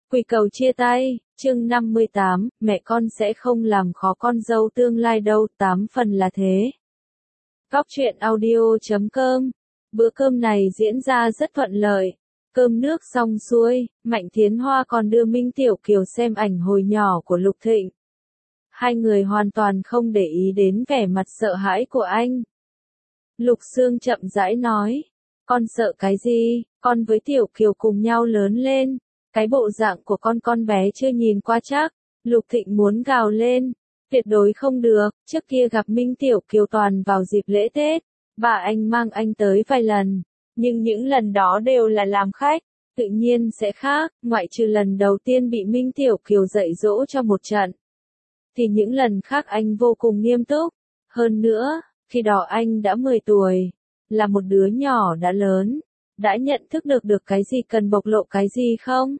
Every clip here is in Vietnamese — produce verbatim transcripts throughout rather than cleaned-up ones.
Quỳ cầu chia tay, chương năm mươi tám, mẹ con sẽ không làm khó con dâu tương lai đâu, tám phần là thế. Góc truyện audio chấm com. Bữa cơm này diễn ra rất thuận lợi. Cơm nước xong xuôi, Mạnh Thiến Hoa còn đưa Minh Tiểu Kiều xem ảnh hồi nhỏ của Lục Thịnh. Hai người hoàn toàn không để ý đến vẻ mặt sợ hãi của anh. Lục Sương chậm rãi nói, con sợ cái gì, con với Tiểu Kiều cùng nhau lớn lên. Cái bộ dạng của con con bé chưa nhìn qua chắc. Lục Thịnh muốn gào lên. Tuyệt đối không được, trước kia gặp Minh Tiểu Kiều toàn vào dịp lễ Tết. Bà anh mang anh tới vài lần. Nhưng những lần đó đều là làm khách. Tự nhiên sẽ khác, ngoại trừ lần đầu tiên bị Minh Tiểu Kiều dạy dỗ cho một trận. Thì những lần khác anh vô cùng nghiêm túc. Hơn nữa, khi đó anh đã mười tuổi. Là một đứa nhỏ đã lớn. Đã nhận thức được được cái gì cần bộc lộ cái gì không?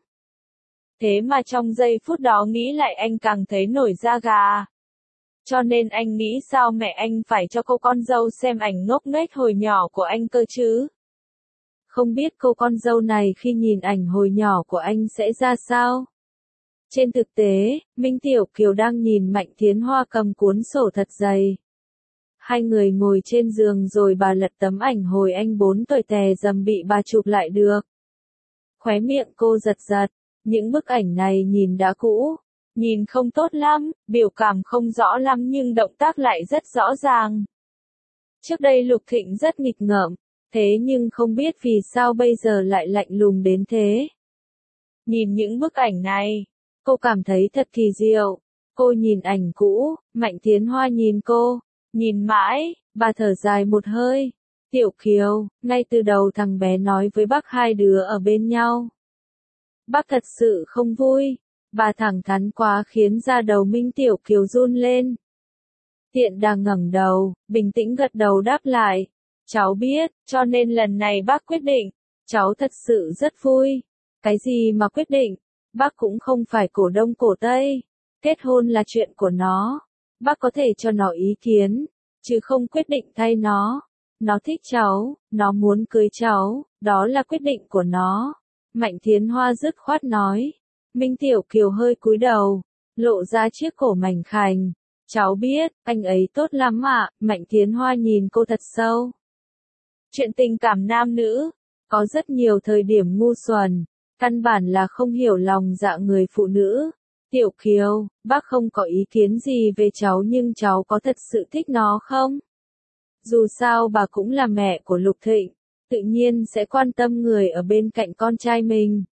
Thế mà trong giây phút đó nghĩ lại anh càng thấy nổi da gà. Cho nên anh nghĩ sao mẹ anh phải cho cô con dâu xem ảnh ngốc nghếch hồi nhỏ của anh cơ chứ? Không biết cô con dâu này khi nhìn ảnh hồi nhỏ của anh sẽ ra sao? Trên thực tế, Minh Tiểu Kiều đang nhìn Mạnh Thiến Hoa cầm cuốn sổ thật dày. Hai người ngồi trên giường rồi bà lật tấm ảnh hồi anh bốn tuổi tè dầm bị bà chụp lại được. Khóe miệng cô giật giật, những bức ảnh này nhìn đã cũ, nhìn không tốt lắm, biểu cảm không rõ lắm nhưng động tác lại rất rõ ràng. Trước đây Lục Thịnh rất nghịch ngợm, thế nhưng không biết vì sao bây giờ lại lạnh lùng đến thế. Nhìn những bức ảnh này, cô cảm thấy thật kỳ diệu. Cô nhìn ảnh cũ, Mạnh Thiến Hoa nhìn cô. Nhìn mãi, bà thở dài một hơi. Tiểu Kiều, ngay từ đầu thằng bé nói với bác hai đứa ở bên nhau. Bác thật sự không vui. Bà thẳng thắn quá khiến da đầu Minh Tiểu Kiều run lên. Tiện đang ngẩng đầu, bình tĩnh gật đầu đáp lại. Cháu biết, cho nên lần này bác quyết định. Cháu thật sự rất vui. Cái gì mà quyết định? Bác cũng không phải cổ đông cổ Tây. Kết hôn là chuyện của nó. Bác có thể cho nó ý kiến, chứ không quyết định thay nó. Nó thích cháu, nó muốn cưới cháu, đó là quyết định của nó. Mạnh Thiến Hoa dứt khoát nói. Minh Tiểu Kiều hơi cúi đầu, lộ ra chiếc cổ mảnh khảnh. Cháu biết, anh ấy tốt lắm ạ. Mạnh Thiến Hoa nhìn cô thật sâu. Chuyện tình cảm nam nữ, có rất nhiều thời điểm ngu xuẩn, căn bản là không hiểu lòng dạ người phụ nữ. Tiểu Kiều, bác không có ý kiến gì về cháu nhưng cháu có thật sự thích nó không? Dù sao bà cũng là mẹ của Lục Thịnh, tự nhiên sẽ quan tâm người ở bên cạnh con trai mình.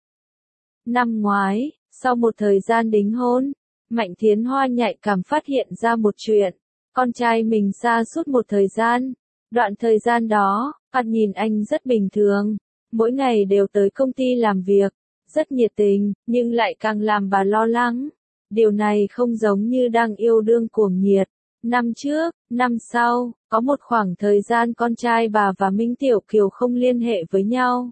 Năm ngoái, sau một thời gian đính hôn, Mạnh Thiến Hoa nhạy cảm phát hiện ra một chuyện. Con trai mình xa suốt một thời gian. Đoạn thời gian đó, Phạt nhìn anh rất bình thường. Mỗi ngày đều tới công ty làm việc. Rất nhiệt tình, nhưng lại càng làm bà lo lắng. Điều này không giống như đang yêu đương cuồng nhiệt. Năm trước, năm sau, có một khoảng thời gian con trai bà và Minh Tiểu Kiều không liên hệ với nhau.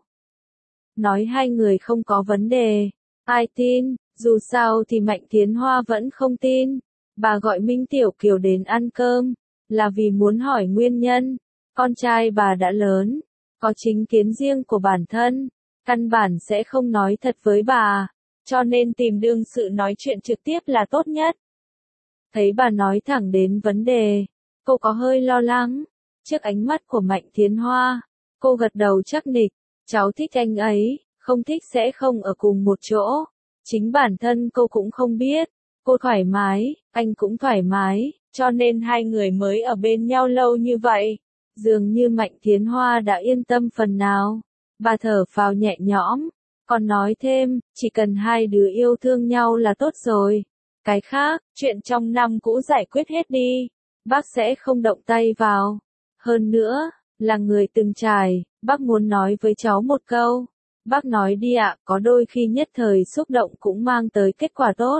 Nói hai người không có vấn đề. Ai tin, dù sao thì Mạnh Thiến Hoa vẫn không tin. Bà gọi Minh Tiểu Kiều đến ăn cơm, là vì muốn hỏi nguyên nhân. Con trai bà đã lớn, có chính kiến riêng của bản thân. Căn bản sẽ không nói thật với bà, cho nên tìm đương sự nói chuyện trực tiếp là tốt nhất. Thấy bà nói thẳng đến vấn đề, cô có hơi lo lắng. Trước ánh mắt của Mạnh Thiến Hoa, cô gật đầu chắc nịch. Cháu thích anh ấy, không thích sẽ không ở cùng một chỗ. Chính bản thân cô cũng không biết. Cô thoải mái, anh cũng thoải mái, cho nên hai người mới ở bên nhau lâu như vậy. Dường như Mạnh Thiến Hoa đã yên tâm phần nào. Bà thở phào nhẹ nhõm, còn nói thêm, chỉ cần hai đứa yêu thương nhau là tốt rồi. Cái khác, chuyện trong năm cũ giải quyết hết đi. Bác sẽ không động tay vào. Hơn nữa, là người từng trải, bác muốn nói với cháu một câu. Bác nói đi ạ, có đôi khi nhất thời xúc động cũng mang tới kết quả tốt.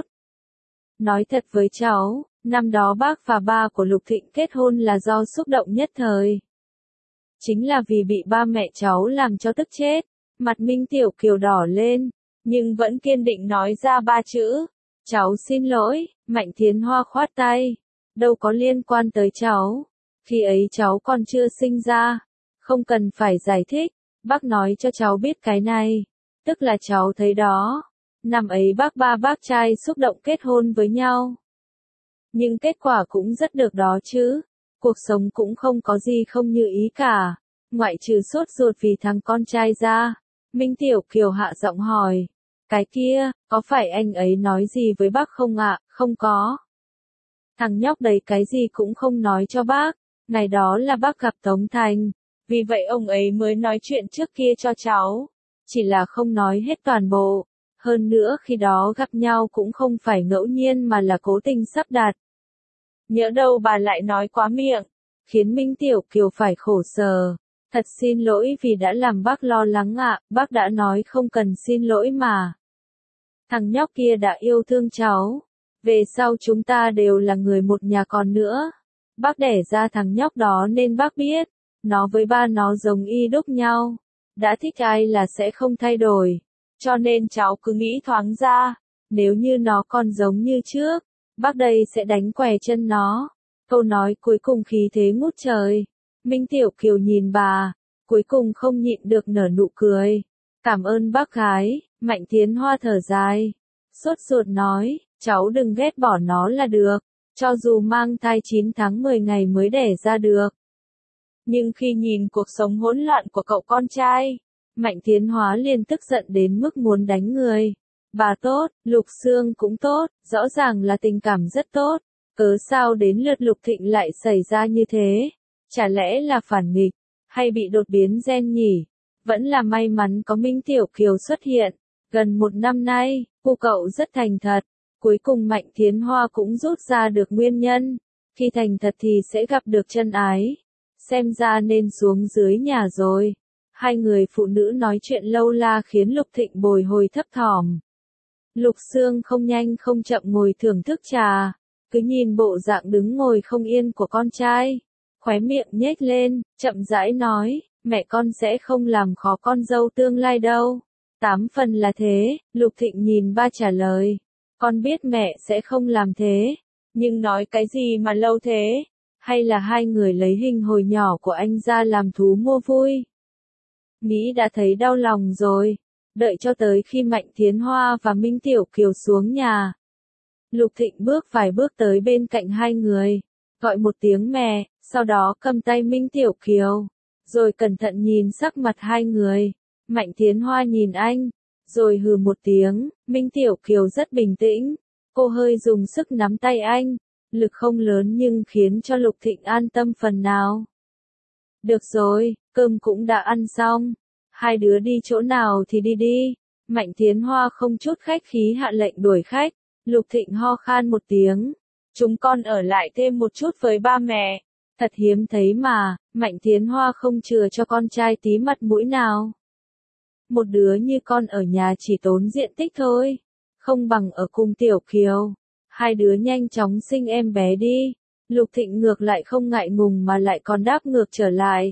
Nói thật với cháu, năm đó bác và ba của Lục Thịnh kết hôn là do xúc động nhất thời. Chính là vì bị ba mẹ cháu làm cho tức chết. Mặt Minh Tiểu Kiều đỏ lên, nhưng vẫn kiên định nói ra ba chữ. Cháu xin lỗi. Mạnh Thiến Hoa khoát tay. Đâu có liên quan tới cháu. Khi ấy cháu còn chưa sinh ra. Không cần phải giải thích. Bác nói cho cháu biết cái này. Tức là cháu thấy đó. Năm ấy bác ba bác trai xúc động kết hôn với nhau. Nhưng kết quả cũng rất được đó chứ. Cuộc sống cũng không có gì không như ý cả. Ngoại trừ sốt ruột vì thằng con trai ra. Minh Tiểu Kiều hạ giọng hỏi. Cái kia, có phải anh ấy nói gì với bác không ạ? À? Không có. Thằng nhóc đấy cái gì cũng không nói cho bác. Ngày đó là bác gặp Tống Thành. Vì vậy ông ấy mới nói chuyện trước kia cho cháu. Chỉ là không nói hết toàn bộ. Hơn nữa khi đó gặp nhau cũng không phải ngẫu nhiên mà là cố tình sắp đặt. Nhỡ đâu bà lại nói quá miệng. Khiến Minh Tiểu Kiều phải khổ sở. Thật xin lỗi vì đã làm bác lo lắng ạ, bác đã nói không cần xin lỗi mà. Thằng nhóc kia đã yêu thương cháu. Về sau chúng ta đều là người một nhà còn nữa. Bác đẻ ra thằng nhóc đó nên bác biết. Nó với ba nó giống y đúc nhau. Đã thích ai là sẽ không thay đổi. Cho nên cháu cứ nghĩ thoáng ra. Nếu như nó còn giống như trước, bác đây sẽ đánh què chân nó. Câu nói cuối cùng khí thế ngút trời. Minh Tiểu Kiều nhìn bà, cuối cùng không nhịn được nở nụ cười. Cảm ơn bác gái, Mạnh Tiến Hoa thở dài. Sốt ruột nói, cháu đừng ghét bỏ nó là được, cho dù mang thai chín tháng mười ngày mới đẻ ra được. Nhưng khi nhìn cuộc sống hỗn loạn của cậu con trai, Mạnh Tiến Hóa liền tức giận đến mức muốn đánh người. Bà tốt, Lục Sương cũng tốt, rõ ràng là tình cảm rất tốt. Cớ sao đến lượt Lục Thịnh lại xảy ra như thế? Chả lẽ là phản nghịch, hay bị đột biến gen nhỉ? Vẫn là may mắn có Minh Tiểu Kiều xuất hiện. Gần một năm nay, cô cậu rất thành thật. Cuối cùng Mạnh Tiến Hoa cũng rút ra được nguyên nhân. Khi thành thật thì sẽ gặp được chân ái. Xem ra nên xuống dưới nhà rồi. Hai người phụ nữ nói chuyện lâu la khiến Lục Thịnh bồi hồi thấp thỏm. Lục Sương không nhanh không chậm ngồi thưởng thức trà. Cứ nhìn bộ dạng đứng ngồi không yên của con trai. Khóe miệng nhếch lên, chậm rãi nói, mẹ con sẽ không làm khó con dâu tương lai đâu. Tám phần là thế, Lục Thịnh nhìn ba trả lời. Con biết mẹ sẽ không làm thế. Nhưng nói cái gì mà lâu thế? Hay là hai người lấy hình hồi nhỏ của anh ra làm thú mua vui? Nghĩ đã thấy đau lòng rồi. Đợi cho tới khi Mạnh Tiến Hoa và Minh Tiểu Kiều xuống nhà. Lục Thịnh bước vài bước tới bên cạnh hai người. Gọi một tiếng mẹ, sau đó cầm tay Minh Tiểu Kiều. Rồi cẩn thận nhìn sắc mặt hai người. Mạnh Tiến Hoa nhìn anh. Rồi hừ một tiếng, Minh Tiểu Kiều rất bình tĩnh. Cô hơi dùng sức nắm tay anh. Lực không lớn nhưng khiến cho Lục Thịnh an tâm phần nào. Được rồi, cơm cũng đã ăn xong. Hai đứa đi chỗ nào thì đi đi. Mạnh Tiến Hoa không chút khách khí hạ lệnh đuổi khách. Lục Thịnh ho khan một tiếng. Chúng con ở lại thêm một chút với ba mẹ. Thật hiếm thấy mà, Mạnh Tiến Hoa không chừa cho con trai tí mặt mũi nào. Một đứa như con ở nhà chỉ tốn diện tích thôi. Không bằng ở cùng Tiểu Kiều. Hai đứa nhanh chóng sinh em bé đi. Lục Thịnh ngược lại không ngại ngùng mà lại còn đáp ngược trở lại.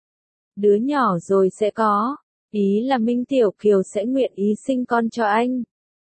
Đứa nhỏ rồi sẽ có. Ý là Minh Tiểu Kiều sẽ nguyện ý sinh con cho anh.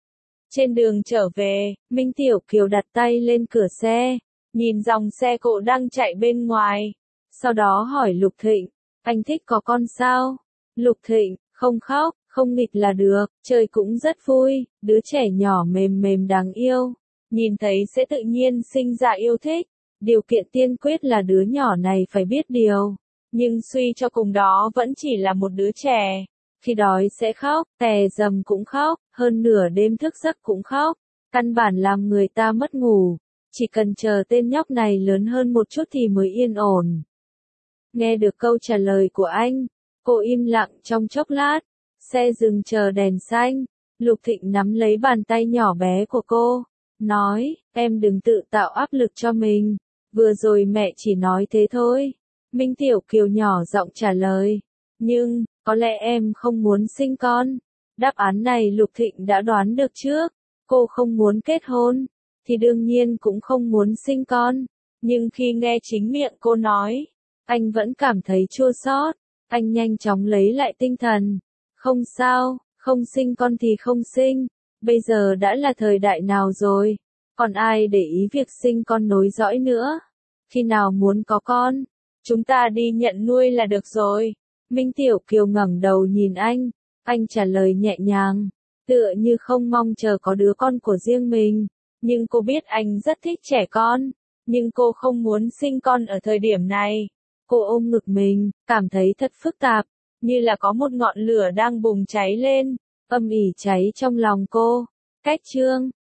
Trên đường trở về, Minh Tiểu Kiều đặt tay lên cửa xe. Nhìn dòng xe cộ đang chạy bên ngoài. Sau đó hỏi Lục Thịnh. Anh thích có con sao? Lục Thịnh, không khóc, không nghịch là được. Chơi cũng rất vui. Đứa trẻ nhỏ mềm mềm đáng yêu. Nhìn thấy sẽ tự nhiên sinh ra yêu thích. Điều kiện tiên quyết là đứa nhỏ này phải biết điều. Nhưng suy cho cùng đó vẫn chỉ là một đứa trẻ. Khi đói sẽ khóc, tè dầm cũng khóc, hơn nửa đêm thức giấc cũng khóc. Căn bản làm người ta mất ngủ. Chỉ cần chờ tên nhóc này lớn hơn một chút thì mới yên ổn. Nghe được câu trả lời của anh, cô im lặng trong chốc lát. Xe dừng chờ đèn xanh. Lục Thịnh nắm lấy bàn tay nhỏ bé của cô. Nói, em đừng tự tạo áp lực cho mình. Vừa rồi mẹ chỉ nói thế thôi. Minh Tiểu Kiều nhỏ giọng trả lời. Nhưng, có lẽ em không muốn sinh con. Đáp án này Lục Thịnh đã đoán được trước. Cô không muốn kết hôn, thì đương nhiên cũng không muốn sinh con. Nhưng khi nghe chính miệng cô nói, anh vẫn cảm thấy chua xót. Anh nhanh chóng lấy lại tinh thần. Không sao, không sinh con thì không sinh. Bây giờ đã là thời đại nào rồi. Còn ai để ý việc sinh con nối dõi nữa. Khi nào muốn có con, chúng ta đi nhận nuôi là được rồi. Minh Tiểu Kiều ngẩng đầu nhìn anh. Anh trả lời nhẹ nhàng. tựa như không mong chờ có đứa con của riêng mình. Nhưng cô biết anh rất thích trẻ con, nhưng cô không muốn sinh con ở thời điểm này. Cô ôm ngực mình, cảm thấy thật phức tạp, như là có một ngọn lửa đang bùng cháy lên, âm ỉ cháy trong lòng cô. Cách chương